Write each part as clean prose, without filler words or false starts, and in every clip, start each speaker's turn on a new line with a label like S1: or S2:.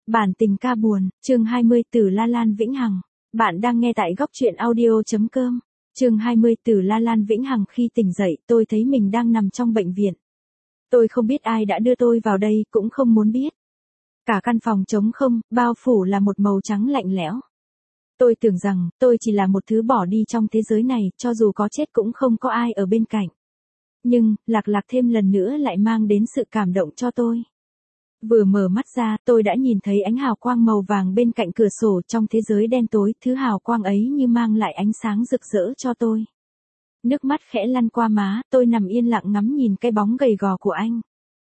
S1: Bản tình ca buồn, chương 20 từ La Lan Vĩnh Hằng. Bạn đang nghe tại góc truyện audio.com. Chương 20 từ La Lan Vĩnh Hằng. Khi tỉnh dậy, tôi thấy mình đang nằm trong bệnh viện. Tôi không biết ai đã đưa tôi vào đây, cũng không muốn biết. Cả căn phòng trống không, bao phủ là một màu trắng lạnh lẽo. Tôi tưởng rằng, tôi chỉ là một thứ bỏ đi trong thế giới này, cho dù có chết cũng không có ai ở bên cạnh. Nhưng, Lạc Lạc thêm lần nữa lại mang đến sự cảm động cho tôi. Vừa mở mắt ra, tôi đã nhìn thấy ánh hào quang màu vàng bên cạnh cửa sổ. Trong thế giới đen tối, thứ hào quang ấy như mang lại ánh sáng rực rỡ cho tôi. Nước mắt khẽ lăn qua má, tôi nằm yên lặng ngắm nhìn cái bóng gầy gò của anh.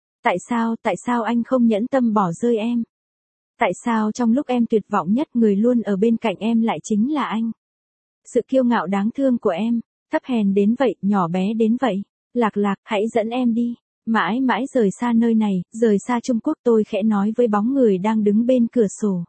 S1: Tại sao anh không nhẫn tâm bỏ rơi em? Tại sao trong lúc em tuyệt vọng nhất, người luôn ở bên cạnh em lại chính là anh? Sự kiêu ngạo đáng thương của em, thấp hèn đến vậy, nhỏ bé đến vậy. Lạc Lạc, hãy dẫn em đi. Mãi mãi rời xa nơi này, rời xa Trung Quốc, tôi khẽ nói với bóng người đang đứng bên cửa sổ.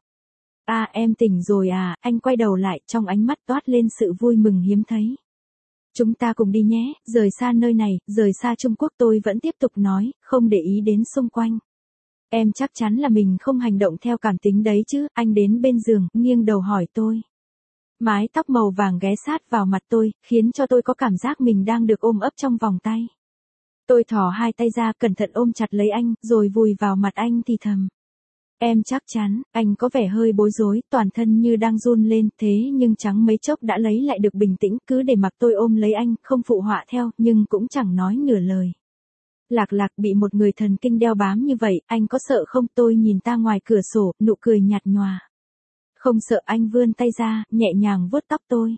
S1: À, em tỉnh rồi à? Anh quay đầu lại, trong ánh mắt toát lên sự vui mừng hiếm thấy. Chúng ta cùng đi nhé, rời xa nơi này, rời xa Trung Quốc. Tôi vẫn tiếp tục nói, không để ý đến xung quanh. Em chắc chắn là mình không hành động theo cảm tính đấy chứ? Anh đến bên giường, nghiêng đầu hỏi tôi. Mái tóc màu vàng ghé sát vào mặt tôi, khiến cho tôi có cảm giác mình đang được ôm ấp trong vòng tay. Tôi thò hai tay ra, cẩn thận ôm chặt lấy anh, rồi vùi vào mặt anh thì thầm. Em chắc chắn. Anh có vẻ hơi bối rối, toàn thân như đang run lên, thế nhưng chẳng mấy chốc đã lấy lại được bình tĩnh, cứ để mặc tôi ôm lấy anh, không phụ họa theo, nhưng cũng chẳng nói nửa lời. Lạc Lạc, bị một người thần kinh đeo bám như vậy, anh có sợ không? Tôi nhìn ta ngoài cửa sổ, nụ cười nhạt nhòa. Không sợ. Anh vươn tay ra, nhẹ nhàng vuốt tóc tôi.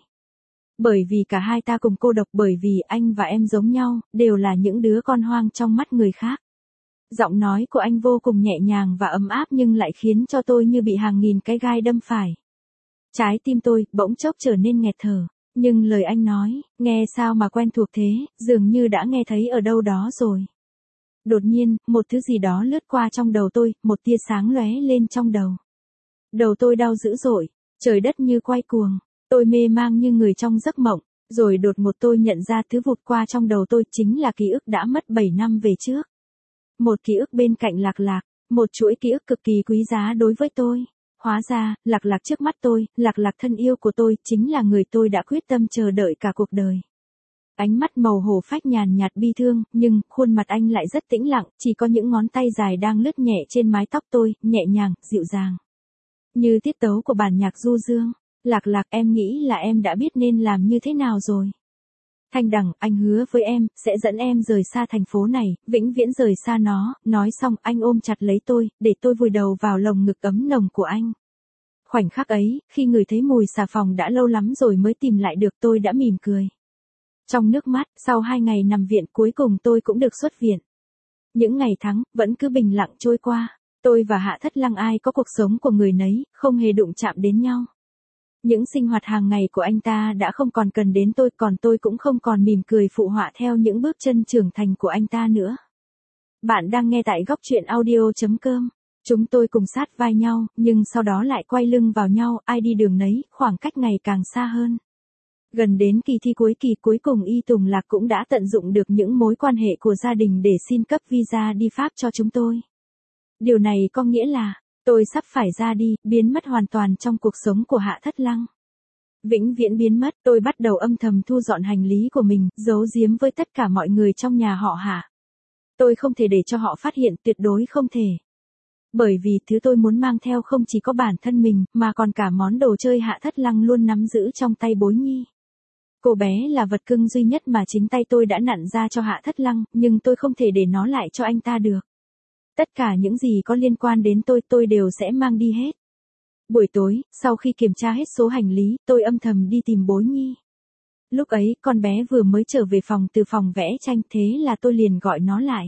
S1: Bởi vì cả hai ta cùng cô độc, bởi vì anh và em giống nhau, đều là những đứa con hoang trong mắt người khác. Giọng nói của anh vô cùng nhẹ nhàng và ấm áp nhưng lại khiến cho tôi như bị hàng nghìn cái gai đâm phải. Trái tim tôi bỗng chốc trở nên nghẹt thở, nhưng lời anh nói, nghe sao mà quen thuộc thế, dường như đã nghe thấy ở đâu đó rồi. Đột nhiên, một thứ gì đó lướt qua trong đầu tôi, một tia sáng lóe lên trong đầu. Đầu tôi đau dữ dội, trời đất như quay cuồng. Tôi mê mang như người trong giấc mộng, rồi đột ngột tôi nhận ra thứ vụt qua trong đầu tôi chính là ký ức đã mất 7 năm về trước. Một ký ức bên cạnh Lạc Lạc, một chuỗi ký ức cực kỳ quý giá đối với tôi. Hóa ra, Lạc Lạc trước mắt tôi, Lạc Lạc thân yêu của tôi, chính là người tôi đã quyết tâm chờ đợi cả cuộc đời. Ánh mắt màu hổ phách nhàn nhạt bi thương, nhưng khuôn mặt anh lại rất tĩnh lặng, chỉ có những ngón tay dài đang lướt nhẹ trên mái tóc tôi, nhẹ nhàng, dịu dàng. Như tiết tấu của bản nhạc du dương. Lạc Lạc, em nghĩ là em đã biết nên làm như thế nào rồi. Thanh Đằng, anh hứa với em, sẽ dẫn em rời xa thành phố này, vĩnh viễn rời xa nó. Nói xong, anh ôm chặt lấy tôi, để tôi vùi đầu vào lồng ngực ấm nồng của anh. Khoảnh khắc ấy, khi ngửi thấy mùi xà phòng đã lâu lắm rồi mới tìm lại được, tôi đã mỉm cười. Trong nước mắt, sau 2 ngày nằm viện, cuối cùng tôi cũng được xuất viện. Những ngày tháng, vẫn cứ bình lặng trôi qua. Tôi và Hạ Thất Lăng ai có cuộc sống của người nấy, không hề đụng chạm đến nhau. Những sinh hoạt hàng ngày của anh ta đã không còn cần đến tôi, còn tôi cũng không còn mỉm cười phụ họa theo những bước chân trưởng thành của anh ta nữa. Bạn đang nghe tại góc truyện audio.com. Chúng tôi cùng sát vai nhau, nhưng sau đó lại quay lưng vào nhau, ai đi đường nấy, khoảng cách ngày càng xa hơn. Gần đến kỳ thi cuối cùng Y Tùng Lạc cũng đã tận dụng được những mối quan hệ của gia đình để xin cấp visa đi Pháp cho chúng tôi. Điều này có nghĩa là, tôi sắp phải ra đi, biến mất hoàn toàn trong cuộc sống của Hạ Thất Lăng. Vĩnh viễn biến mất. Tôi bắt đầu âm thầm thu dọn hành lý của mình, giấu giếm với tất cả mọi người trong nhà họ Hạ. Tôi không thể để cho họ phát hiện, tuyệt đối không thể. Bởi vì thứ tôi muốn mang theo không chỉ có bản thân mình, mà còn cả món đồ chơi Hạ Thất Lăng luôn nắm giữ trong tay Bối Nhi. Cô bé là vật cưng duy nhất mà chính tay tôi đã nặn ra cho Hạ Thất Lăng, nhưng tôi không thể để nó lại cho anh ta được. Tất cả những gì có liên quan đến tôi đều sẽ mang đi hết. Buổi tối, sau khi kiểm tra hết số hành lý, tôi âm thầm đi tìm Bối Nhi. Lúc ấy, con bé vừa mới trở về phòng từ phòng vẽ tranh, thế là tôi liền gọi nó lại.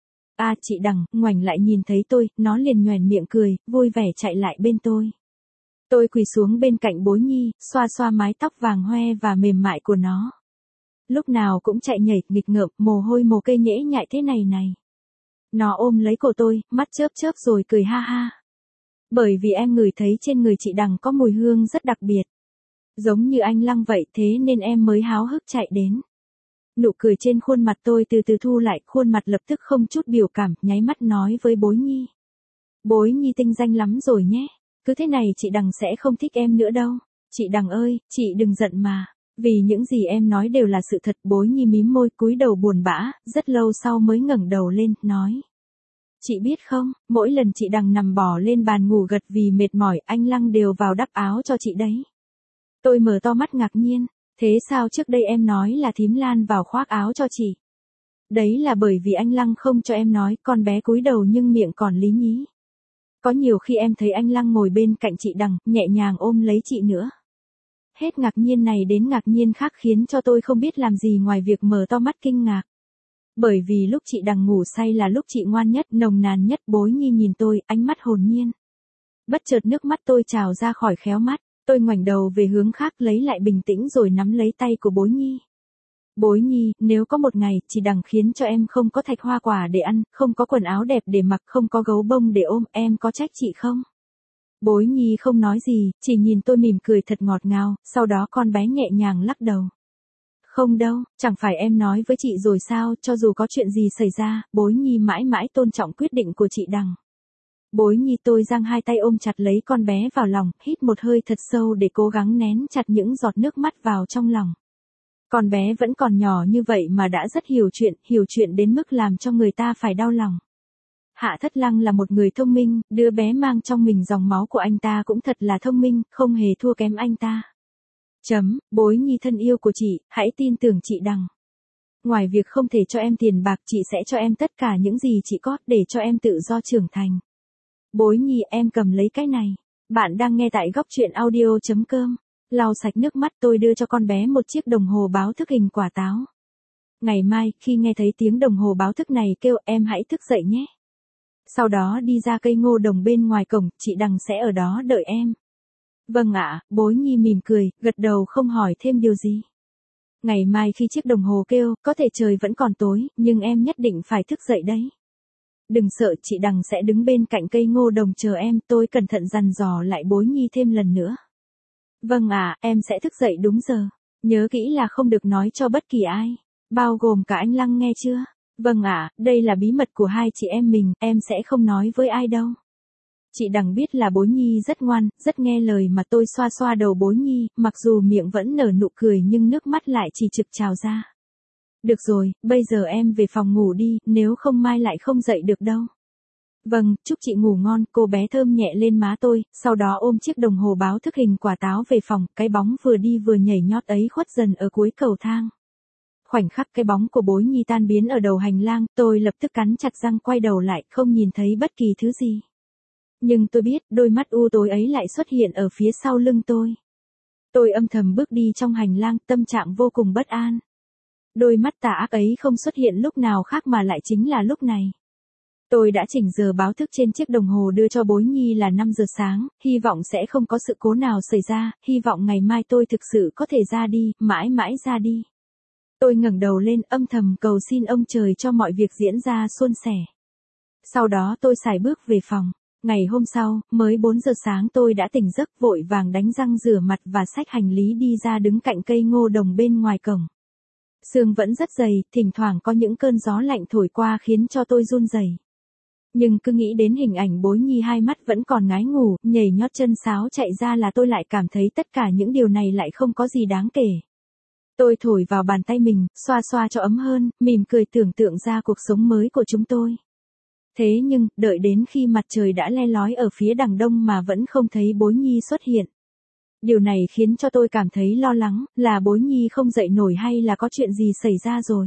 S1: À, chị Đằng. Ngoảnh lại nhìn thấy tôi, nó liền nhoẻn miệng cười, vui vẻ chạy lại bên tôi. Tôi quỳ xuống bên cạnh Bối Nhi, xoa xoa mái tóc vàng hoe và mềm mại của nó. Lúc nào cũng chạy nhảy, nghịch ngợm, mồ hôi mồ kê nhễ nhại thế này. Nó ôm lấy cổ tôi, mắt chớp chớp rồi cười ha ha. Bởi vì em ngửi thấy trên người chị Đằng có mùi hương rất đặc biệt. Giống như anh Lăng vậy, thế nên em mới háo hức chạy đến. Nụ cười trên khuôn mặt tôi từ từ thu lại, khuôn mặt lập tức không chút biểu cảm, nháy mắt nói với Bối Nhi. Bối Nhi tinh danh lắm rồi nhé. Cứ thế này chị Đằng sẽ không thích em nữa đâu. Chị Đằng ơi, chị đừng giận mà. Vì những gì em nói đều là sự thật. Bối Nhi mím môi cúi đầu buồn bã, rất lâu sau mới ngẩng đầu lên, nói. Chị biết không, mỗi lần chị Đằng nằm bò lên bàn ngủ gật vì mệt mỏi, anh Lăng đều vào đắp áo cho chị đấy. Tôi mở to mắt ngạc nhiên. Thế sao trước đây em nói là thím Lan vào khoác áo cho chị? Đấy là bởi vì anh Lăng không cho em nói, con bé cúi đầu nhưng miệng còn lý nhí. Có nhiều khi em thấy anh Lăng ngồi bên cạnh chị Đằng, nhẹ nhàng ôm lấy chị nữa. Hết ngạc nhiên này đến ngạc nhiên khác khiến cho tôi không biết làm gì ngoài việc mở to mắt kinh ngạc. Bởi vì lúc chị Đằng ngủ say là lúc chị ngoan nhất, nồng nàn nhất. Bối Nhi nhìn tôi, ánh mắt hồn nhiên. Bất chợt nước mắt tôi trào ra khỏi khéo mắt, tôi ngoảnh đầu về hướng khác lấy lại bình tĩnh rồi nắm lấy tay của Bối Nhi. Bối Nhi, nếu có một ngày, chị Đằng khiến cho em không có thạch hoa quả để ăn, không có quần áo đẹp để mặc, không có gấu bông để ôm, em có trách chị không? Bối Nhi không nói gì, chỉ nhìn tôi mỉm cười thật ngọt ngào, sau đó con bé nhẹ nhàng lắc đầu. Không đâu, chẳng phải em nói với chị rồi sao, cho dù có chuyện gì xảy ra, Bối Nhi mãi mãi tôn trọng quyết định của chị Đằng. Bối Nhi tôi giang hai tay ôm chặt lấy con bé vào lòng, hít một hơi thật sâu để cố gắng nén chặt những giọt nước mắt vào trong lòng. Con bé vẫn còn nhỏ như vậy mà đã rất hiểu chuyện đến mức làm cho người ta phải đau lòng. Hạ Thất Lăng là một người thông minh, đứa bé mang trong mình dòng máu của anh ta cũng thật là thông minh, không hề thua kém anh ta. Bối Nhi thân yêu của chị, hãy tin tưởng chị Đằng. Ngoài việc không thể cho em tiền bạc, chị sẽ cho em tất cả những gì chị có để cho em tự do trưởng thành. Bối Nhi, em cầm lấy cái này. Bạn đang nghe tại góc truyện audio.com. Lau sạch nước mắt, tôi đưa cho con bé một chiếc đồng hồ báo thức hình quả táo. Ngày mai, khi nghe thấy tiếng đồng hồ báo thức này kêu, em hãy thức dậy nhé. Sau đó đi ra cây ngô đồng bên ngoài cổng, chị Đằng sẽ ở đó đợi em. Vâng ạ, Bối Nhi mỉm cười, gật đầu không hỏi thêm điều gì. Ngày mai khi chiếc đồng hồ kêu, có thể trời vẫn còn tối, nhưng em nhất định phải thức dậy đấy. Đừng sợ, chị Đằng sẽ đứng bên cạnh cây ngô đồng chờ em, tôi cẩn thận dặn dò lại Bối Nhi thêm lần nữa. Vâng ạ, em sẽ thức dậy đúng giờ. Nhớ kỹ là không được nói cho bất kỳ ai, bao gồm cả anh Lăng nghe chưa? Vâng ạ, đây là bí mật của hai chị em mình, em sẽ không nói với ai đâu. Chị Đằng biết là Bối Nhi rất ngoan, rất nghe lời mà tôi xoa xoa đầu Bối Nhi, mặc dù miệng vẫn nở nụ cười nhưng nước mắt lại chỉ trực trào ra. Được rồi, bây giờ em về phòng ngủ đi, nếu không mai lại không dậy được đâu. Vâng, chúc chị ngủ ngon, cô bé thơm nhẹ lên má tôi, sau đó ôm chiếc đồng hồ báo thức hình quả táo về phòng, cái bóng vừa đi vừa nhảy nhót ấy khuất dần ở cuối cầu thang. Khoảnh khắc cái bóng của Bối Nhi tan biến ở đầu hành lang, tôi lập tức cắn chặt răng quay đầu lại, không nhìn thấy bất kỳ thứ gì. Nhưng tôi biết, đôi mắt u tối ấy lại xuất hiện ở phía sau lưng tôi. Tôi âm thầm bước đi trong hành lang, tâm trạng vô cùng bất an. Đôi mắt tà ác ấy không xuất hiện lúc nào khác mà lại chính là lúc này. Tôi đã chỉnh giờ báo thức trên chiếc đồng hồ đưa cho Bối Nhi là 5 giờ sáng, hy vọng sẽ không có sự cố nào xảy ra, hy vọng ngày mai tôi thực sự có thể ra đi, mãi mãi ra đi. Tôi ngẩng đầu lên âm thầm cầu xin ông trời cho mọi việc diễn ra suôn sẻ. Sau đó tôi sải bước về phòng. Ngày hôm sau, mới 4 giờ sáng tôi đã tỉnh giấc vội vàng đánh răng rửa mặt và xách hành lý đi ra đứng cạnh cây ngô đồng bên ngoài cổng. Sương vẫn rất dày, thỉnh thoảng có những cơn gió lạnh thổi qua khiến cho tôi run rẩy. Nhưng cứ nghĩ đến hình ảnh Bối Nhi hai mắt vẫn còn ngái ngủ, nhảy nhót chân sáo chạy ra là tôi lại cảm thấy tất cả những điều này lại không có gì đáng kể. Tôi thổi vào bàn tay mình, xoa xoa cho ấm hơn, mỉm cười tưởng tượng ra cuộc sống mới của chúng tôi. Thế nhưng, đợi đến khi mặt trời đã le lói ở phía đằng đông mà vẫn không thấy Bối Nhi xuất hiện. Điều này khiến cho tôi cảm thấy lo lắng, là Bối Nhi không dậy nổi hay là có chuyện gì xảy ra rồi.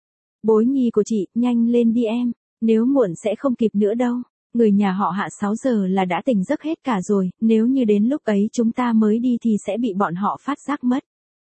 S1: Bối Nhi của chị, nhanh lên đi em, nếu muộn sẽ không kịp nữa đâu. Người nhà họ Hạ 6 giờ là đã tỉnh giấc hết cả rồi, nếu như đến lúc ấy chúng ta mới đi thì sẽ bị bọn họ phát giác mất.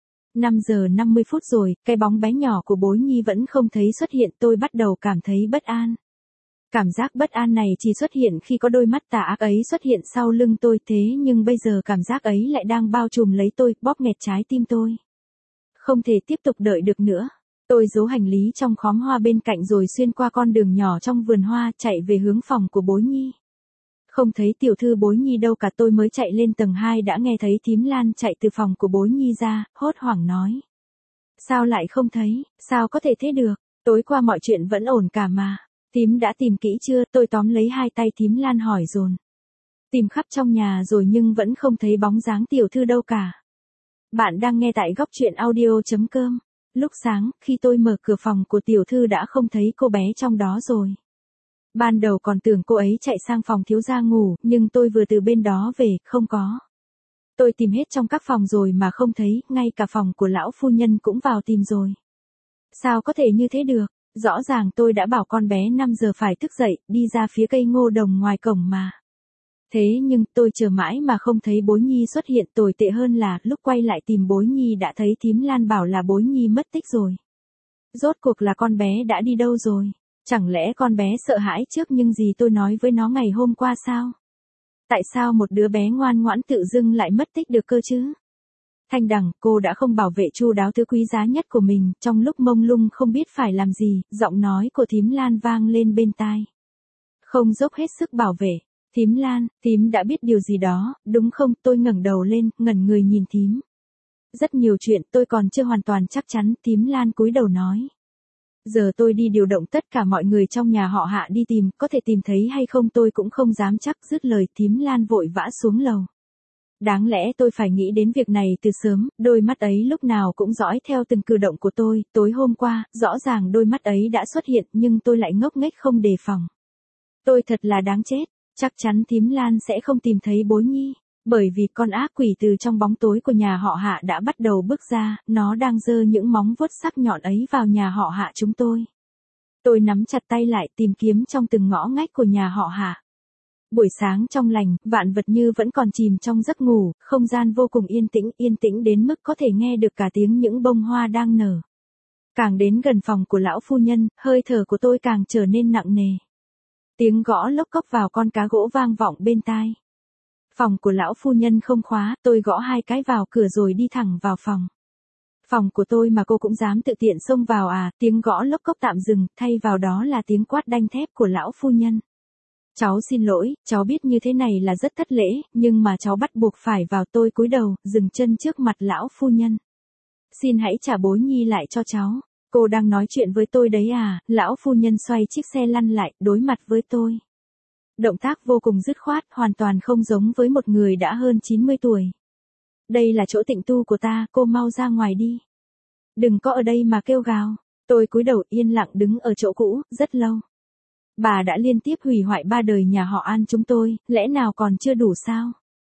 S1: 5 giờ 50 phút rồi, cái bóng bé nhỏ của Bối Nhi vẫn không thấy xuất hiện, tôi bắt đầu cảm thấy bất an. Cảm giác bất an này chỉ xuất hiện khi có đôi mắt tà ác ấy xuất hiện sau lưng tôi, thế nhưng bây giờ cảm giác ấy lại đang bao trùm lấy tôi, bóp nghẹt trái tim tôi. Không thể tiếp tục đợi được nữa. Tôi giấu hành lý trong khóm hoa bên cạnh rồi xuyên qua con đường nhỏ trong vườn hoa chạy về hướng phòng của Bối Nhi. Không thấy tiểu thư Bối Nhi đâu cả, tôi mới chạy lên tầng 2 đã nghe thấy thím Lan chạy từ phòng của Bối Nhi ra, hốt hoảng nói. Sao lại không thấy, sao có thể thế được, tối qua mọi chuyện vẫn ổn cả mà. Thím đã tìm kỹ chưa? Tôi tóm lấy hai tay thím Lan hỏi dồn. Tìm khắp trong nhà rồi nhưng vẫn không thấy bóng dáng tiểu thư đâu cả. Bạn đang nghe tại góc truyện audio.com. Lúc sáng, khi tôi mở cửa phòng của tiểu thư đã không thấy cô bé trong đó rồi. Ban đầu còn tưởng cô ấy chạy sang phòng thiếu gia ngủ, nhưng tôi vừa từ bên đó về, không có. Tôi tìm hết trong các phòng rồi mà không thấy, ngay cả phòng của lão phu nhân cũng vào tìm rồi. Sao có thể như thế được? Rõ ràng tôi đã bảo con bé 5 giờ phải thức dậy, đi ra phía cây ngô đồng ngoài cổng mà. Thế nhưng tôi chờ mãi mà không thấy Bối Nhi xuất hiện, tồi tệ hơn là lúc quay lại tìm Bối Nhi đã thấy thím Lan bảo là Bối Nhi mất tích rồi. Rốt cuộc là con bé đã đi đâu rồi? Chẳng lẽ con bé sợ hãi trước những gì tôi nói với nó ngày hôm qua sao? Tại sao một đứa bé ngoan ngoãn tự dưng lại mất tích được cơ chứ? Thanh Đằng, cô đã không bảo vệ chu đáo thứ quý giá nhất của mình, trong lúc mông lung không biết phải làm gì, giọng nói của thím Lan vang lên bên tai. Không dốc hết sức bảo vệ. Thím Lan, thím đã biết điều gì đó, đúng không? Tôi ngẩng đầu lên, ngẩn người nhìn thím. Rất nhiều chuyện tôi còn chưa hoàn toàn chắc chắn, thím Lan cúi đầu nói. Giờ tôi đi điều động tất cả mọi người trong nhà họ Hạ đi tìm, có thể tìm thấy hay không tôi cũng không dám chắc. Dứt lời thím Lan vội vã xuống lầu. Đáng lẽ tôi phải nghĩ đến việc này từ sớm, đôi mắt ấy lúc nào cũng dõi theo từng cử động của tôi, tối hôm qua, rõ ràng đôi mắt ấy đã xuất hiện nhưng tôi lại ngốc nghếch không đề phòng. Tôi thật là đáng chết, chắc chắn thím Lan sẽ không tìm thấy Bối Nhi, bởi vì con ác quỷ từ trong bóng tối của nhà họ Hạ đã bắt đầu bước ra, nó đang giơ những móng vuốt sắc nhọn ấy vào nhà họ Hạ chúng tôi. Tôi nắm chặt tay lại tìm kiếm trong từng ngõ ngách của nhà họ Hạ. Buổi sáng trong lành, vạn vật như vẫn còn chìm trong giấc ngủ, không gian vô cùng yên tĩnh đến mức có thể nghe được cả tiếng những bông hoa đang nở. Càng đến gần phòng của lão phu nhân, hơi thở của tôi càng trở nên nặng nề. Tiếng gõ lốc cốc vào con cá gỗ vang vọng bên tai. Phòng của lão phu nhân không khóa, tôi gõ 2 cái vào cửa rồi đi thẳng vào phòng. Phòng của tôi mà cô cũng dám tự tiện xông vào à? Tiếng gõ lốc cốc tạm dừng, thay vào đó là tiếng quát đanh thép của lão phu nhân. Cháu xin lỗi, cháu biết như thế này là rất thất lễ, nhưng mà cháu bắt buộc phải vào. Tôi cúi đầu, dừng chân trước mặt lão phu nhân. Xin hãy trả Bối Nhi lại cho cháu. Cô đang nói chuyện với tôi đấy à? Lão phu nhân xoay chiếc xe lăn lại, đối mặt với tôi. Động tác vô cùng dứt khoát, hoàn toàn không giống với một người đã hơn 90 tuổi. Đây là chỗ tịnh tu của ta, cô mau ra ngoài đi. Đừng có ở đây mà kêu gào. Tôi cúi đầu yên lặng đứng ở chỗ cũ, rất lâu. Bà đã liên tiếp hủy hoại 3 đời nhà họ An chúng tôi, lẽ nào còn chưa đủ sao?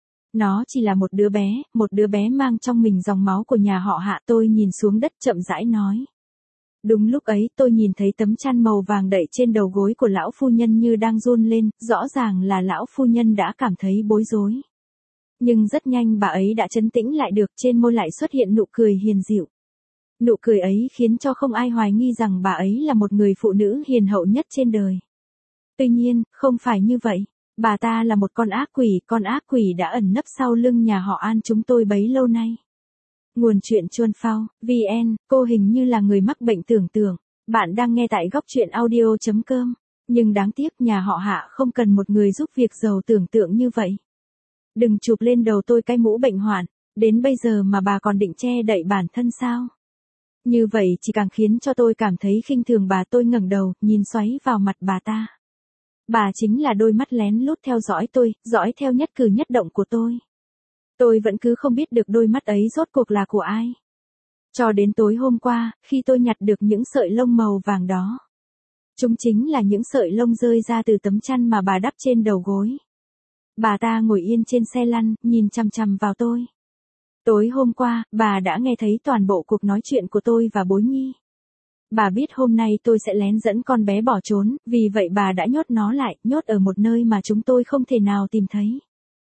S1: Nó chỉ là một đứa bé mang trong mình dòng máu của nhà họ Hạ. Tôi nhìn xuống đất chậm rãi nói. Đúng lúc ấy tôi nhìn thấy tấm chăn màu vàng đậy trên đầu gối của lão phu nhân như đang run lên, rõ ràng là lão phu nhân đã cảm thấy bối rối. Nhưng rất nhanh bà ấy đã trấn tĩnh lại được, trên môi lại xuất hiện nụ cười hiền dịu. Nụ cười ấy khiến cho không ai hoài nghi rằng bà ấy là một người phụ nữ hiền hậu nhất trên đời. Tuy nhiên, không phải như vậy. Bà ta là một con ác quỷ đã ẩn nấp sau lưng nhà họ An chúng tôi bấy lâu nay. Nguồn chuyện Chuan Phao, VN, cô hình như là người mắc bệnh tưởng tượng. Bạn đang nghe tại góc truyện audio.com. Nhưng đáng tiếc nhà họ Hạ không cần một người giúp việc giàu tưởng tượng như vậy. Đừng chụp lên đầu tôi cái mũ bệnh hoạn, đến bây giờ mà bà còn định che đậy bản thân sao? Như vậy chỉ càng khiến cho tôi cảm thấy khinh thường bà. Tôi ngẩng đầu, nhìn xoáy vào mặt bà ta. Bà chính là đôi mắt lén lút theo dõi tôi, dõi theo nhất cử nhất động của tôi. Tôi vẫn cứ không biết được đôi mắt ấy rốt cuộc là của ai. Cho đến tối hôm qua, khi tôi nhặt được những sợi lông màu vàng đó. Chúng chính là những sợi lông rơi ra từ tấm chăn mà bà đắp trên đầu gối. Bà ta ngồi yên trên xe lăn, nhìn chằm chằm vào tôi. Tối hôm qua, bà đã nghe thấy toàn bộ cuộc nói chuyện của tôi và Bối Nhi. Bà biết hôm nay tôi sẽ lén dẫn con bé bỏ trốn, vì vậy bà đã nhốt nó lại, nhốt ở một nơi mà chúng tôi không thể nào tìm thấy.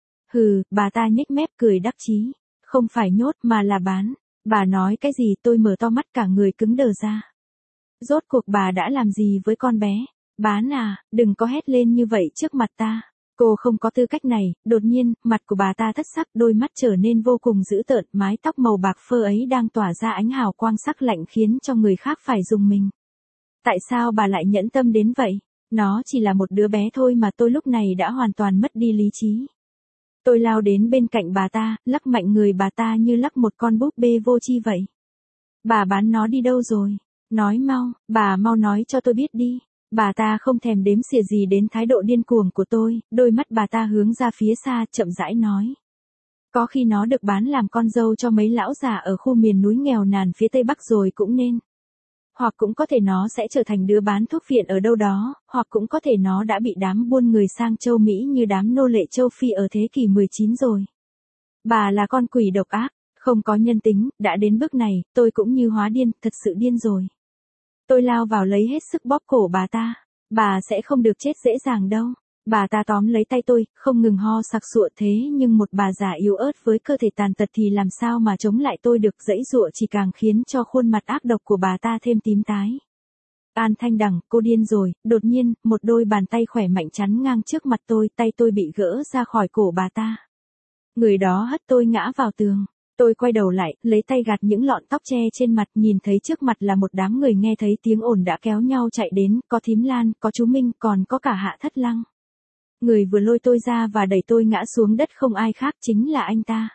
S1: Hừ, bà ta nhếch mép cười đắc chí. Không phải nhốt mà là bán. Bà nói cái gì? Tôi mở to mắt cả người cứng đờ ra. Rốt cuộc bà đã làm gì với con bé? Bán à? Đừng có hét lên như vậy trước mặt ta. Cô không có tư cách này. Đột nhiên, mặt của bà ta thất sắc, đôi mắt trở nên vô cùng dữ tợn, mái tóc màu bạc phơ ấy đang tỏa ra ánh hào quang sắc lạnh khiến cho người khác phải rùng mình. Tại sao bà lại nhẫn tâm đến vậy? Nó chỉ là một đứa bé thôi mà. Tôi lúc này đã hoàn toàn mất đi lý trí. Tôi lao đến bên cạnh bà ta, lắc mạnh người bà ta như lắc một con búp bê vô tri vậy. Bà bán nó đi đâu rồi? Nói mau, bà mau nói cho tôi biết đi. Bà ta không thèm đếm xỉa gì đến thái độ điên cuồng của tôi, đôi mắt bà ta hướng ra phía xa, chậm rãi nói. Có khi nó được bán làm con dâu cho mấy lão già ở khu miền núi nghèo nàn phía Tây Bắc rồi cũng nên. Hoặc cũng có thể nó sẽ trở thành đứa bán thuốc phiện ở đâu đó, hoặc cũng có thể nó đã bị đám buôn người sang châu Mỹ như đám nô lệ châu Phi ở thế kỷ 19 rồi. Bà là con quỷ độc ác, không có nhân tính, đã đến bước này, tôi cũng như hóa điên, thật sự điên rồi. Tôi lao vào lấy hết sức bóp cổ bà ta. Bà sẽ không được chết dễ dàng đâu. Bà ta tóm lấy tay tôi, không ngừng ho sặc sụa thế nhưng một bà già yếu ớt với cơ thể tàn tật thì làm sao mà chống lại tôi được, giãy giụa chỉ càng khiến cho khuôn mặt ác độc của bà ta thêm tím tái. An Thanh Đằng, cô điên rồi, đột nhiên, một đôi bàn tay khỏe mạnh chắn ngang trước mặt tôi, tay tôi bị gỡ ra khỏi cổ bà ta. Người đó hất tôi ngã vào tường. Tôi quay đầu lại, lấy tay gạt những lọn tóc che trên mặt, nhìn thấy trước mặt là một đám người nghe thấy tiếng ồn đã kéo nhau chạy đến, có Thím Lan, có chú Minh, còn có cả Hạ Thất Lăng. Người vừa lôi tôi ra và đẩy tôi ngã xuống đất không ai khác chính là anh ta.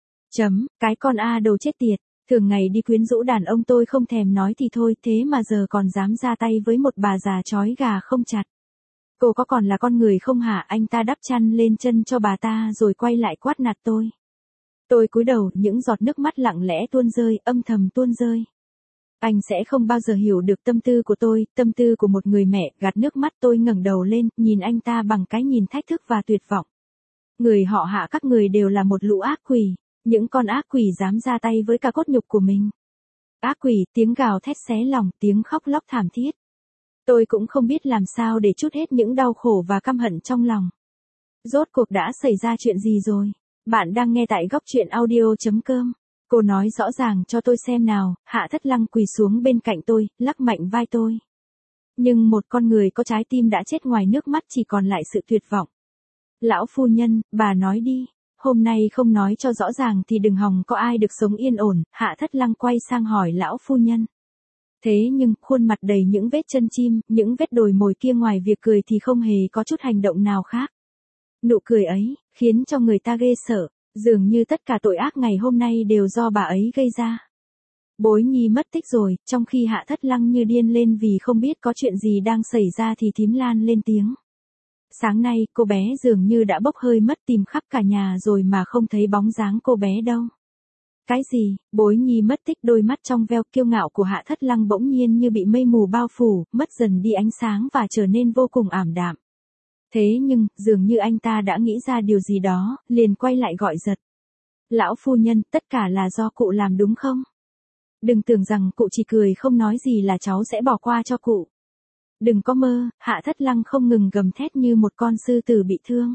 S1: Cái con A đồ chết tiệt, thường ngày đi quyến rũ đàn ông tôi không thèm nói thì thôi, thế mà giờ còn dám ra tay với một bà già trói gà không chặt. Cô có còn là con người không hả? Anh ta đắp chăn lên chân cho bà ta rồi quay lại quát nạt tôi. Tôi cúi đầu, những giọt nước mắt lặng lẽ tuôn rơi, âm thầm tuôn rơi. Anh sẽ không bao giờ hiểu được tâm tư của tôi, tâm tư của một người mẹ. Gạt nước mắt tôi ngẩng đầu lên, nhìn anh ta bằng cái nhìn thách thức và tuyệt vọng. Người họ Hạ các người đều là một lũ ác quỷ, những con ác quỷ dám ra tay với cả cốt nhục của mình. Ác quỷ, tiếng gào thét xé lòng, tiếng khóc lóc thảm thiết. Tôi cũng không biết làm sao để trút hết những đau khổ và căm hận trong lòng. Rốt cuộc đã xảy ra chuyện gì rồi? Bạn đang nghe tại góc truyện audio.com. Cô nói rõ ràng cho tôi xem nào. Hạ Thất Lăng quỳ xuống bên cạnh tôi, lắc mạnh vai tôi. Nhưng một con người có trái tim đã chết, ngoài nước mắt chỉ còn lại sự tuyệt vọng. Lão phu nhân, bà nói đi. Hôm nay không nói cho rõ ràng thì đừng hòng có ai được sống yên ổn. Hạ Thất Lăng quay sang hỏi lão phu nhân. Thế nhưng, khuôn mặt đầy những vết chân chim, những vết đồi mồi kia, ngoài việc cười thì không hề có chút hành động nào khác. Nụ cười ấy, khiến cho người ta ghê sợ, dường như tất cả tội ác ngày hôm nay đều do bà ấy gây ra. Bối Nhi mất tích rồi, trong khi Hạ Thất Lăng như điên lên vì không biết có chuyện gì đang xảy ra thì Thím Lan lên tiếng. Sáng nay, cô bé dường như đã bốc hơi mất, tìm khắp cả nhà rồi mà không thấy bóng dáng cô bé đâu. Cái gì? Bối Nhi mất tích? Đôi mắt trong veo kiêu ngạo của Hạ Thất Lăng bỗng nhiên như bị mây mù bao phủ, mất dần đi ánh sáng và trở nên vô cùng ảm đạm. Thế nhưng, dường như anh ta đã nghĩ ra điều gì đó, liền quay lại gọi giật. Lão phu nhân, tất cả là do cụ làm đúng không? Đừng tưởng rằng cụ chỉ cười không nói gì là cháu sẽ bỏ qua cho cụ. Đừng có mơ. Hạ Thất Lăng không ngừng gầm thét như một con sư tử bị thương.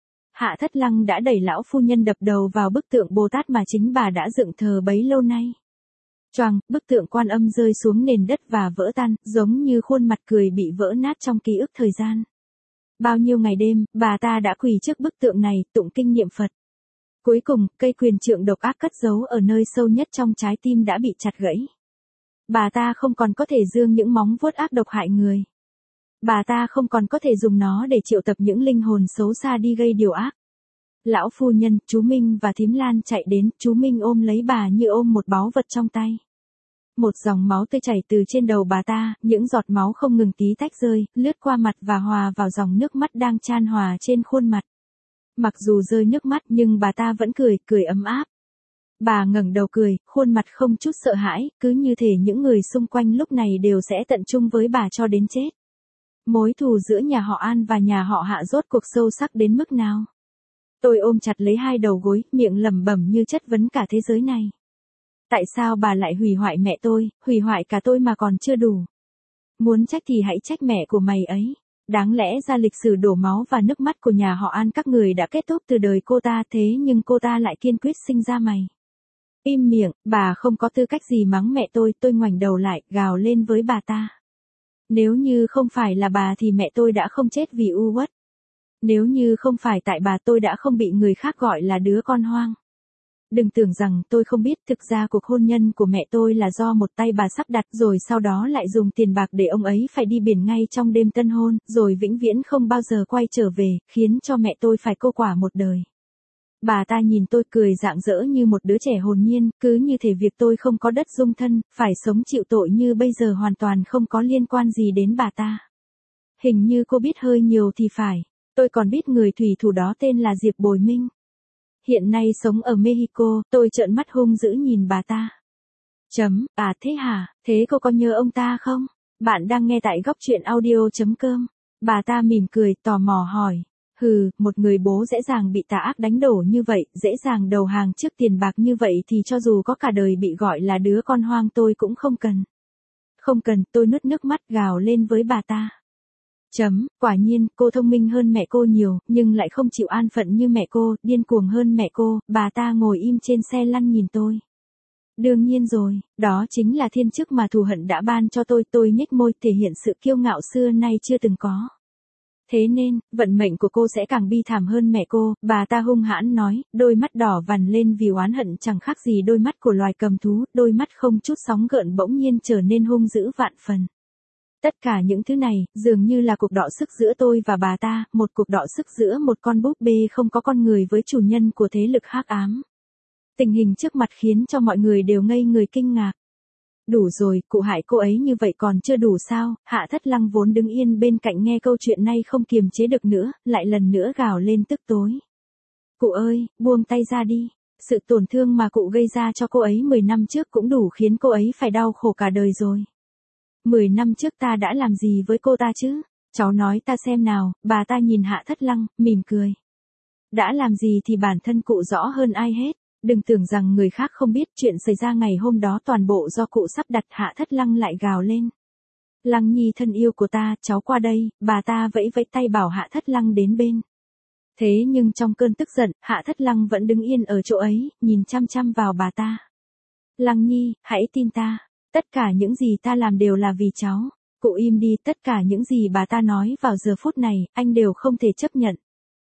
S1: Hạ Thất Lăng đã đẩy lão phu nhân đập đầu vào bức tượng Bồ Tát mà chính bà đã dựng thờ bấy lâu nay. Choàng, bức tượng Quan Âm rơi xuống nền đất và vỡ tan, giống như khuôn mặt cười bị vỡ nát trong ký ức thời gian. Bao nhiêu ngày đêm, bà ta đã quỳ trước bức tượng này, tụng kinh niệm Phật. Cuối cùng, cây quyền trượng độc ác cất giấu ở nơi sâu nhất trong trái tim đã bị chặt gãy. Bà ta không còn có thể giương những móng vuốt ác độc hại người. Bà ta không còn có thể dùng nó để triệu tập những linh hồn xấu xa đi gây điều ác. Lão phu nhân, chú Minh và Thím Lan chạy đến, chú Minh ôm lấy bà như ôm một báu vật trong tay. Một dòng máu tươi chảy từ trên đầu bà ta, những giọt máu không ngừng tí tách rơi, lướt qua mặt và hòa vào dòng nước mắt đang chan hòa trên khuôn mặt. Mặc dù rơi nước mắt nhưng bà ta vẫn cười, cười ấm áp. Bà ngẩng đầu cười, khuôn mặt không chút sợ hãi, cứ như thể những người xung quanh lúc này đều sẽ tận chung với bà cho đến chết. Mối thù giữa nhà họ An và nhà họ Hạ rốt cuộc sâu sắc đến mức nào? Tôi ôm chặt lấy hai đầu gối, miệng lẩm bẩm như chất vấn cả thế giới này. Tại sao bà lại hủy hoại mẹ tôi, hủy hoại cả tôi mà còn chưa đủ? Muốn trách thì hãy trách mẹ của mày ấy. Đáng lẽ ra lịch sử đổ máu và nước mắt của nhà họ An các người đã kết thúc từ đời cô ta, thế nhưng cô ta lại kiên quyết sinh ra mày. Im miệng, bà không có tư cách gì mắng mẹ tôi ngoảnh đầu lại, gào lên với bà ta. Nếu như không phải là bà thì mẹ tôi đã không chết vì u uất. Nếu như không phải tại bà tôi đã không bị người khác gọi là đứa con hoang. Đừng tưởng rằng tôi không biết, thực ra cuộc hôn nhân của mẹ tôi là do một tay bà sắp đặt rồi sau đó lại dùng tiền bạc để ông ấy phải đi biển ngay trong đêm tân hôn, rồi vĩnh viễn không bao giờ quay trở về, khiến cho mẹ tôi phải cô quả một đời. Bà ta nhìn tôi cười rạng rỡ như một đứa trẻ hồn nhiên, cứ như thể việc tôi không có đất dung thân, phải sống chịu tội như bây giờ hoàn toàn không có liên quan gì đến bà ta. Hình như cô biết hơi nhiều thì phải. Tôi còn biết người thủy thủ đó tên là Diệp Bồi Minh. Hiện nay sống ở Mexico, tôi trợn mắt hung dữ nhìn bà ta. À thế hả, thế cô có nhớ ông ta không? Bạn đang nghe tại góc truyện audio.com. Bà ta mỉm cười, tò mò hỏi. Một người bố dễ dàng bị tà ác đánh đổ như vậy, dễ dàng đầu hàng trước tiền bạc như vậy thì cho dù có cả đời bị gọi là đứa con hoang tôi cũng không cần. Không cần, tôi nuốt nước mắt gào lên với bà ta. Quả nhiên, cô thông minh hơn mẹ cô nhiều, nhưng lại không chịu an phận như mẹ cô, điên cuồng hơn mẹ cô, bà ta ngồi im trên xe lăn nhìn tôi. Đương nhiên rồi, đó chính là thiên chức mà thù hận đã ban cho tôi nhếch môi thể hiện sự kiêu ngạo xưa nay chưa từng có. Thế nên, vận mệnh của cô sẽ càng bi thảm hơn mẹ cô, bà ta hung hãn nói, đôi mắt đỏ vằn lên vì oán hận chẳng khác gì đôi mắt của loài cầm thú, đôi mắt không chút sóng gợn bỗng nhiên trở nên hung dữ vạn phần. Tất cả những thứ này, dường như là cuộc đọ sức giữa tôi và bà ta, một cuộc đọ sức giữa một con búp bê không có con người với chủ nhân của thế lực hắc ám. Tình hình trước mặt khiến cho mọi người đều ngây người kinh ngạc. Đủ rồi, cụ hại cô ấy như vậy còn chưa đủ sao? Hạ Thất Lăng vốn đứng yên bên cạnh nghe câu chuyện này không kiềm chế được nữa, lại lần nữa gào lên tức tối. Cụ ơi, buông tay ra đi. Sự tổn thương mà cụ gây ra cho cô ấy 10 năm trước cũng đủ khiến cô ấy phải đau khổ cả đời rồi. 10 năm trước ta đã làm gì với cô ta chứ? Cháu nói ta xem nào, bà ta nhìn Hạ Thất Lăng, mỉm cười. Đã làm gì thì bản thân cụ rõ hơn ai hết. Đừng tưởng rằng người khác không biết chuyện xảy ra ngày hôm đó toàn bộ do cụ sắp đặt. Hạ Thất Lăng lại gào lên. Lăng Nhi thân yêu của ta, cháu qua đây, bà ta vẫy vẫy tay bảo Hạ Thất Lăng đến bên. Thế nhưng trong cơn tức giận, Hạ Thất Lăng vẫn đứng yên ở chỗ ấy, nhìn chăm chăm vào bà ta. Lăng Nhi, hãy tin ta, tất cả những gì ta làm đều là vì cháu. Cụ im đi, tất cả những gì bà ta nói vào giờ phút này, anh đều không thể chấp nhận.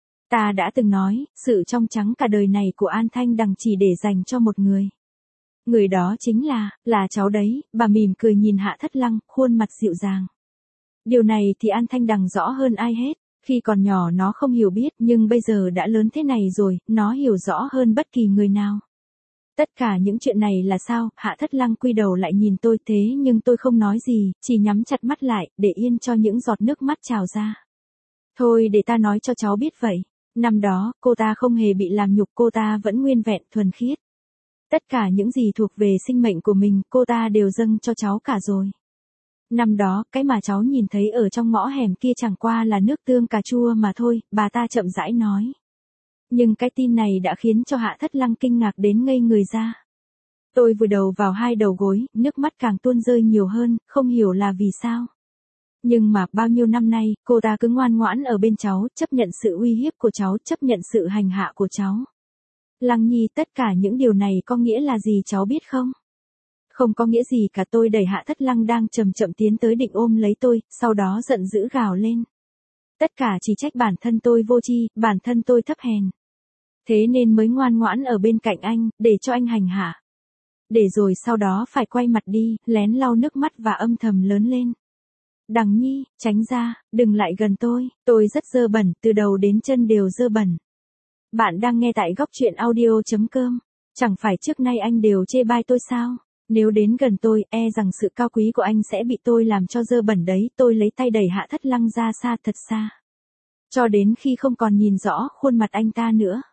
S1: Ta đã từng nói, sự trong trắng cả đời này của An Thanh Đằng chỉ để dành cho một người. Người đó chính là cháu đấy, bà mỉm cười nhìn Hạ Thất Lăng, khuôn mặt dịu dàng. Điều này thì An Thanh Đằng rõ hơn ai hết, khi còn nhỏ nó không hiểu biết nhưng bây giờ đã lớn thế này rồi, nó hiểu rõ hơn bất kỳ người nào. Tất cả những chuyện này là sao? Hạ Thất Lăng quy đầu lại nhìn tôi thế nhưng tôi không nói gì, chỉ nhắm chặt mắt lại, để yên cho những giọt nước mắt trào ra. Thôi để ta nói cho cháu biết vậy. Năm đó, cô ta không hề bị làm nhục, cô ta vẫn nguyên vẹn thuần khiết. Tất cả những gì thuộc về sinh mệnh của mình, cô ta đều dâng cho cháu cả rồi. Năm đó, cái mà cháu nhìn thấy ở trong ngõ hẻm kia chẳng qua là nước tương cà chua mà thôi, bà ta chậm rãi nói. Nhưng cái tin này đã khiến cho Hạ Thất Lăng kinh ngạc đến ngây người ra. Tôi vùi đầu vào hai đầu gối, nước mắt càng tuôn rơi nhiều hơn, không hiểu là vì sao. Nhưng mà bao nhiêu năm nay, cô ta cứ ngoan ngoãn ở bên cháu, chấp nhận sự uy hiếp của cháu, chấp nhận sự hành hạ của cháu. Lăng Nhi, tất cả những điều này có nghĩa là gì cháu biết không? Không có nghĩa gì cả. Tôi đẩy Hạ Thất Lăng đang chậm chậm tiến tới định ôm lấy tôi, sau đó giận dữ gào lên. Tất cả chỉ trách bản thân tôi vô tri, bản thân tôi thấp hèn. Thế nên mới ngoan ngoãn ở bên cạnh anh, để cho anh hành hạ. Để rồi sau đó phải quay mặt đi, lén lau nước mắt và âm thầm lớn lên. Đằng Nhi, tránh ra, đừng lại gần tôi rất dơ bẩn, từ đầu đến chân đều dơ bẩn. Bạn đang nghe tại góc truyện audio.com. Chẳng phải trước nay anh đều chê bai tôi sao? Nếu đến gần tôi, e rằng sự cao quý của anh sẽ bị tôi làm cho dơ bẩn đấy. Tôi lấy tay đẩy Hạ Thất Lăng ra xa, thật xa. Cho đến khi không còn nhìn rõ khuôn mặt anh ta nữa.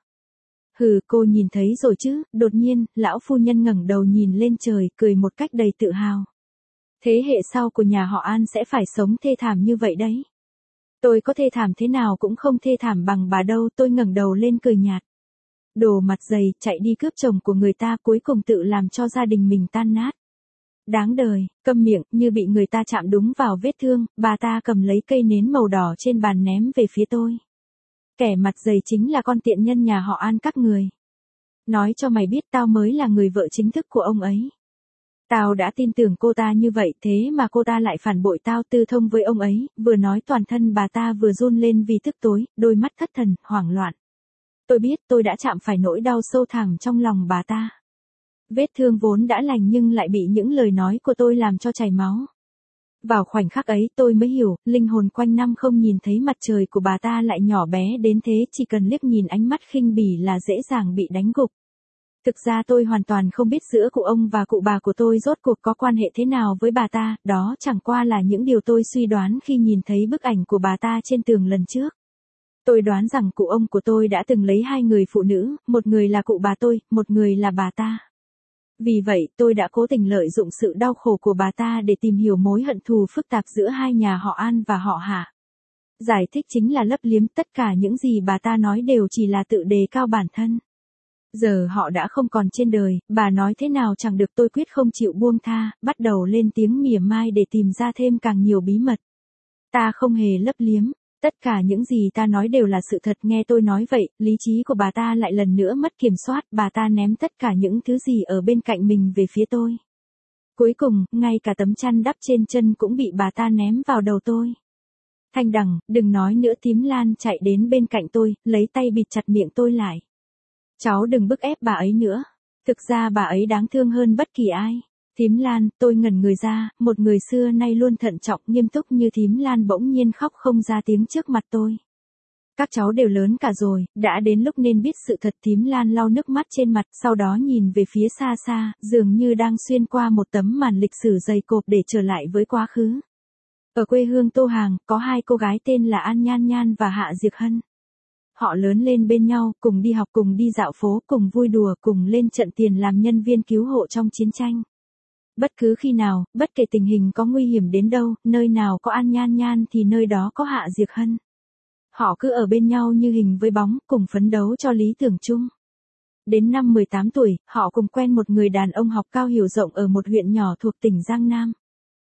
S1: Cô nhìn thấy rồi chứ? Đột nhiên, lão phu nhân ngẩng đầu nhìn lên trời, cười một cách đầy tự hào. Thế hệ sau của nhà họ An sẽ phải sống thê thảm như vậy đấy. Tôi có thê thảm thế nào cũng không thê thảm bằng bà đâu. Tôi ngẩng đầu lên cười nhạt. Đồ mặt dày, chạy đi cướp chồng của người ta, cuối cùng tự làm cho gia đình mình tan nát. Đáng đời, câm miệng. Như bị người ta chạm đúng vào vết thương, bà ta cầm lấy cây nến màu đỏ trên bàn ném về phía tôi. Kẻ mặt dày chính là con tiện nhân nhà họ An các người. Nói cho mày biết, tao mới là người vợ chính thức của ông ấy. Tao đã tin tưởng cô ta như vậy, thế mà cô ta lại phản bội tao, tư thông với ông ấy. Vừa nói toàn thân bà ta vừa run lên vì tức tối, đôi mắt thất thần, hoảng loạn. Tôi biết tôi đã chạm phải nỗi đau sâu thẳm trong lòng bà ta. Vết thương vốn đã lành nhưng lại bị những lời nói của tôi làm cho chảy máu. Vào khoảnh khắc ấy tôi mới hiểu, linh hồn quanh năm không nhìn thấy mặt trời của bà ta lại nhỏ bé đến thế, chỉ cần liếc nhìn ánh mắt khinh bỉ là dễ dàng bị đánh gục. Thực ra tôi hoàn toàn không biết giữa cụ ông và cụ bà của tôi rốt cuộc có quan hệ thế nào với bà ta, đó chẳng qua là những điều tôi suy đoán khi nhìn thấy bức ảnh của bà ta trên tường lần trước. Tôi đoán rằng cụ ông của tôi đã từng lấy 2 người phụ nữ, một người là cụ bà tôi, một người là bà ta. Vì vậy, tôi đã cố tình lợi dụng sự đau khổ của bà ta để tìm hiểu mối hận thù phức tạp giữa hai nhà họ An và họ Hạ. Giải thích chính là lấp liếm, tất cả những gì bà ta nói đều chỉ là tự đề cao bản thân. Giờ họ đã không còn trên đời, bà nói thế nào chẳng được, tôi quyết không chịu buông tha, bắt đầu lên tiếng mỉa mai để tìm ra thêm càng nhiều bí mật. Ta không hề lấp liếm, tất cả những gì ta nói đều là sự thật. Nghe tôi nói vậy, lý trí của bà ta lại lần nữa mất kiểm soát, bà ta ném tất cả những thứ gì ở bên cạnh mình về phía tôi. Cuối cùng, ngay cả tấm chăn đắp trên chân cũng bị bà ta ném vào đầu tôi. Thanh Đằng, đừng nói nữa. Thím Lan chạy đến bên cạnh tôi, lấy tay bịt chặt miệng tôi lại. Cháu đừng bức ép bà ấy nữa. Thực ra bà ấy đáng thương hơn bất kỳ ai. Thím Lan, tôi ngẩn người ra, một người xưa nay luôn thận trọng nghiêm túc như thím Lan bỗng nhiên khóc không ra tiếng trước mặt tôi. Các cháu đều lớn cả rồi, đã đến lúc nên biết sự thật. Thím Lan lau nước mắt trên mặt, sau đó nhìn về phía xa xa, dường như đang xuyên qua một tấm màn lịch sử dày cộp để trở lại với quá khứ. Ở quê hương Tô Hàng, có 2 cô gái tên là An Nhan Nhan và Hạ Diệc Hân. Họ lớn lên bên nhau, cùng đi học, cùng đi dạo phố, cùng vui đùa, cùng lên trận tiền làm nhân viên cứu hộ trong chiến tranh. Bất cứ khi nào, bất kể tình hình có nguy hiểm đến đâu, nơi nào có An Nhan Nhan thì nơi đó có Hạ Diệc Hân. Họ cứ ở bên nhau như hình với bóng, cùng phấn đấu cho lý tưởng chung. Đến năm 18 tuổi, họ cùng quen một người đàn ông học cao hiểu rộng ở một huyện nhỏ thuộc tỉnh Giang Nam.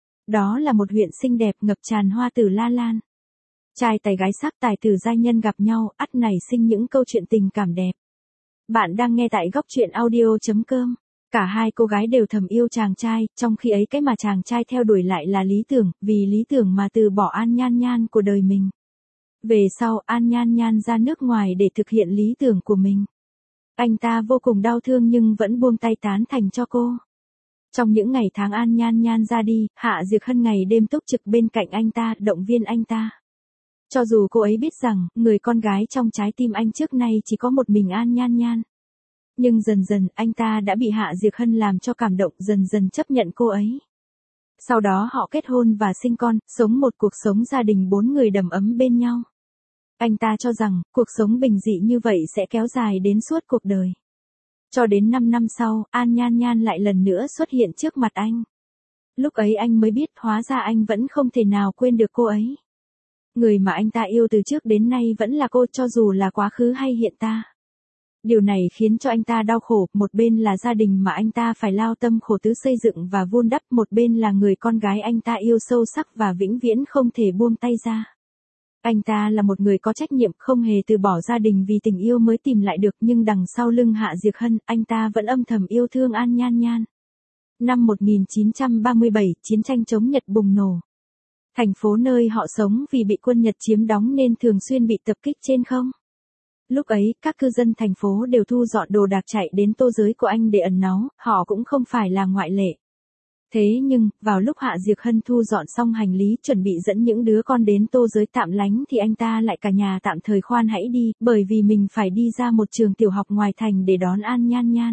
S1: Đó là một huyện xinh đẹp ngập tràn hoa tử la lan. Trai tài gái sắc, tài tử giai nhân gặp nhau, ắt nảy sinh những câu chuyện tình cảm đẹp. Bạn đang nghe tại góc truyện audio.com. Cả 2 cô gái đều thầm yêu chàng trai, trong khi ấy cái mà chàng trai theo đuổi lại là lý tưởng, vì lý tưởng mà từ bỏ An Nhan Nhan của đời mình. Về sau, An Nhan Nhan ra nước ngoài để thực hiện lý tưởng của mình. Anh ta vô cùng đau thương nhưng vẫn buông tay tán thành cho cô. Trong những ngày tháng An Nhan Nhan ra đi, Hạ Diệc Hân ngày đêm túc trực bên cạnh anh ta, động viên anh ta. Cho dù cô ấy biết rằng, người con gái trong trái tim anh trước nay chỉ có một mình An Nhan Nhan. Nhưng dần dần, anh ta đã bị Hạ Diệc Hân làm cho cảm động, dần dần chấp nhận cô ấy. Sau đó họ kết hôn và sinh con, sống một cuộc sống gia đình 4 người đầm ấm bên nhau. Anh ta cho rằng, cuộc sống bình dị như vậy sẽ kéo dài đến suốt cuộc đời. Cho đến 5 năm sau, An Nhan Nhan lại lần nữa xuất hiện trước mặt anh. Lúc ấy anh mới biết hóa ra anh vẫn không thể nào quên được cô ấy. Người mà anh ta yêu từ trước đến nay vẫn là cô, cho dù là quá khứ hay hiện ta. Điều này khiến cho anh ta đau khổ, một bên là gia đình mà anh ta phải lao tâm khổ tứ xây dựng và vun đắp, một bên là người con gái anh ta yêu sâu sắc và vĩnh viễn không thể buông tay ra. Anh ta là một người có trách nhiệm, không hề từ bỏ gia đình vì tình yêu mới tìm lại được, nhưng đằng sau lưng Hạ Diệc Hân, anh ta vẫn âm thầm yêu thương An Nhan Nhan. Năm 1937, chiến tranh chống Nhật bùng nổ. Thành phố nơi họ sống vì bị quân Nhật chiếm đóng nên thường xuyên bị tập kích trên không. Lúc ấy, các cư dân thành phố đều thu dọn đồ đạc chạy đến tô giới của anh để ẩn náu, họ cũng không phải là ngoại lệ. Thế nhưng, vào lúc Hạ Diệc Hân thu dọn xong hành lý chuẩn bị dẫn những đứa con đến tô giới tạm lánh thì anh ta lại cả nhà tạm thời khoan hãy đi, bởi vì mình phải đi ra một trường tiểu học ngoài thành để đón An Nhan Nhan.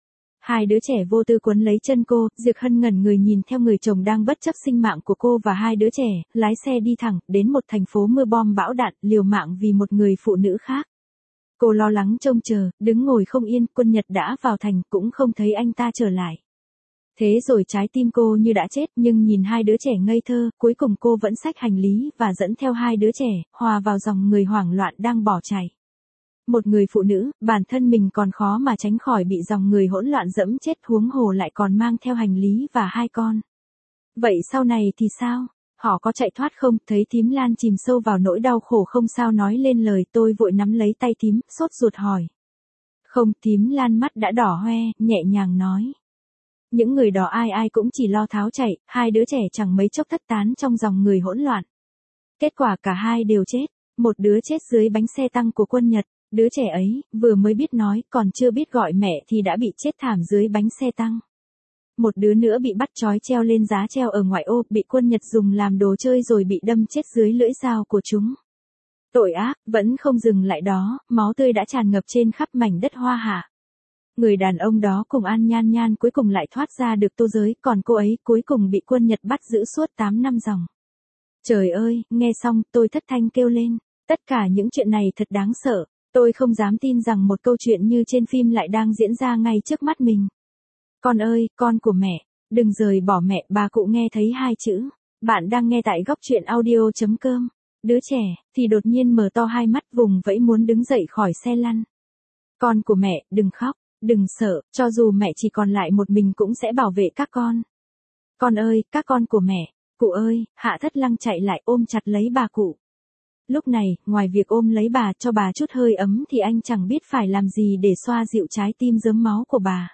S1: 2 đứa trẻ vô tư quấn lấy chân cô, Diệc Hân ngẩn người nhìn theo người chồng đang bất chấp sinh mạng của cô và 2 đứa trẻ, lái xe đi thẳng đến một thành phố mưa bom bão đạn, liều mạng vì một người phụ nữ khác. Cô lo lắng trông chờ, đứng ngồi không yên, quân Nhật đã vào thành, cũng không thấy anh ta trở lại. Thế rồi trái tim cô như đã chết, nhưng nhìn 2 đứa trẻ ngây thơ, cuối cùng cô vẫn xách hành lý và dẫn theo 2 đứa trẻ, hòa vào dòng người hoảng loạn đang bỏ chạy. Một người phụ nữ, bản thân mình còn khó mà tránh khỏi bị dòng người hỗn loạn dẫm chết, huống hồ lại còn mang theo hành lý và 2 con. Vậy sau này thì sao? Họ có chạy thoát không? Thấy thím Lan chìm sâu vào nỗi đau khổ không sao nói lên lời, tôi vội nắm lấy tay thím, sốt ruột hỏi. Không, thím Lan mắt đã đỏ hoe, nhẹ nhàng nói. Những người đó ai ai cũng chỉ lo tháo chạy, 2 đứa trẻ chẳng mấy chốc thất tán trong dòng người hỗn loạn. Kết quả cả 2 đều chết, một đứa chết dưới bánh xe tăng của quân Nhật, đứa trẻ ấy, vừa mới biết nói, còn chưa biết gọi mẹ thì đã bị chết thảm dưới bánh xe tăng. Một đứa nữa bị bắt trói treo lên giá treo ở ngoại ô, bị quân Nhật dùng làm đồ chơi rồi bị đâm chết dưới lưỡi dao của chúng. Tội ác, vẫn không dừng lại đó, máu tươi đã tràn ngập trên khắp mảnh đất Hoa Hạ. Người đàn ông đó cùng An Nhan Nhan cuối cùng lại thoát ra được tô giới, còn cô ấy cuối cùng bị quân Nhật bắt giữ suốt 8 năm dòng. Trời ơi, nghe xong, tôi thất thanh kêu lên. Tất cả những chuyện này thật đáng sợ. Tôi không dám tin rằng một câu chuyện như trên phim lại đang diễn ra ngay trước mắt mình. Con ơi, con của mẹ, đừng rời bỏ mẹ. Bà cụ nghe thấy hai chữ. Bạn đang nghe tại góc truyện audio.com. Đứa trẻ, thì đột nhiên mở to hai mắt vùng vẫy muốn đứng dậy khỏi xe lăn. Con của mẹ, đừng khóc, đừng sợ, cho dù mẹ chỉ còn lại một mình cũng sẽ bảo vệ các con. Con ơi, các con của mẹ, cụ ơi, Hạ Thất Lăng chạy lại ôm chặt lấy bà cụ. Lúc này, ngoài việc ôm lấy bà cho bà chút hơi ấm thì anh chẳng biết phải làm gì để xoa dịu trái tim rớm máu của bà.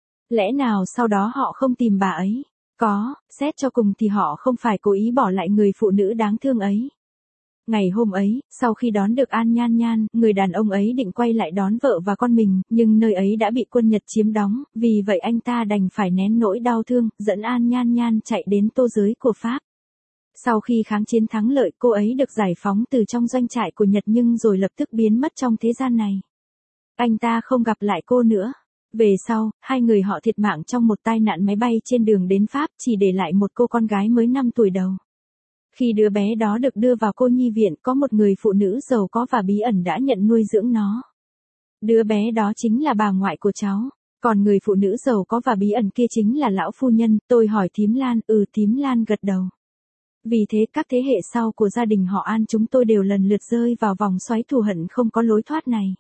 S1: Lẽ nào sau đó họ không tìm bà ấy? Có, xét cho cùng thì họ không phải cố ý bỏ lại người phụ nữ đáng thương ấy. Ngày hôm ấy, sau khi đón được An Nhan Nhan, người đàn ông ấy định quay lại đón vợ và con mình, nhưng nơi ấy đã bị quân Nhật chiếm đóng, vì vậy anh ta đành phải nén nỗi đau thương, dẫn An Nhan Nhan chạy đến tô giới của Pháp. Sau khi kháng chiến thắng lợi, cô ấy được giải phóng từ trong doanh trại của Nhật nhưng rồi lập tức biến mất trong thế gian này. Anh ta không gặp lại cô nữa. Về sau, hai người họ thiệt mạng trong một tai nạn máy bay trên đường đến Pháp, chỉ để lại một cô con gái mới 5 tuổi đầu. Khi đứa bé đó được đưa vào cô nhi viện, có một người phụ nữ giàu có và bí ẩn đã nhận nuôi dưỡng nó. Đứa bé đó chính là bà ngoại của cháu. Còn người phụ nữ giàu có và bí ẩn kia chính là lão phu nhân. Tôi hỏi thím Lan, thím Lan gật đầu. Vì thế các thế hệ sau của gia đình họ An chúng tôi đều lần lượt rơi vào vòng xoáy thù hận không có lối thoát này.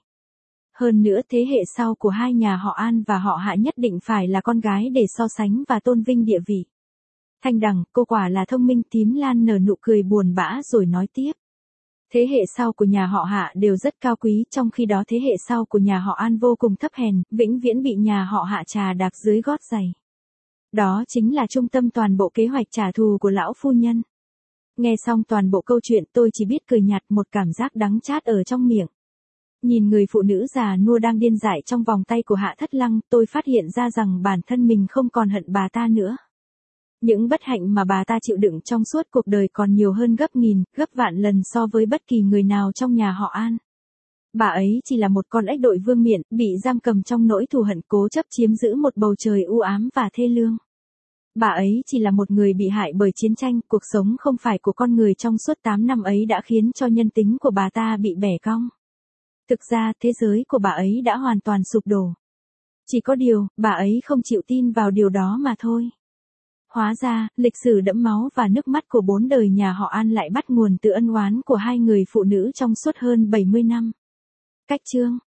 S1: Hơn nữa thế hệ sau của hai nhà họ An và họ Hạ nhất định phải là con gái để so sánh và tôn vinh địa vị. Thanh Đằng, cô quả là thông minh. Thím Lan nở nụ cười buồn bã rồi nói tiếp. Thế hệ sau của nhà họ Hạ đều rất cao quý, trong khi đó thế hệ sau của nhà họ An vô cùng thấp hèn, vĩnh viễn bị nhà họ Hạ trà đạp dưới gót giày. Đó chính là trung tâm toàn bộ kế hoạch trả thù của lão phu nhân. Nghe xong toàn bộ câu chuyện tôi chỉ biết cười nhạt, một cảm giác đắng chát ở trong miệng. Nhìn người phụ nữ già nua đang điên dại trong vòng tay của Hạ Thất Lăng, tôi phát hiện ra rằng bản thân mình không còn hận bà ta nữa. Những bất hạnh mà bà ta chịu đựng trong suốt cuộc đời còn nhiều hơn gấp nghìn, gấp vạn lần so với bất kỳ người nào trong nhà họ An. Bà ấy chỉ là một con ếch đội vương miện, bị giam cầm trong nỗi thù hận cố chấp chiếm giữ một bầu trời u ám và thê lương. Bà ấy chỉ là một người bị hại bởi chiến tranh, cuộc sống không phải của con người trong suốt 8 năm ấy đã khiến cho nhân tính của bà ta bị bẻ cong. Thực ra, thế giới của bà ấy đã hoàn toàn sụp đổ. Chỉ có điều, bà ấy không chịu tin vào điều đó mà thôi. Hóa ra, lịch sử đẫm máu và nước mắt của 4 đời nhà họ An lại bắt nguồn từ ân oán của hai người phụ nữ trong suốt hơn 70 năm. Cách chương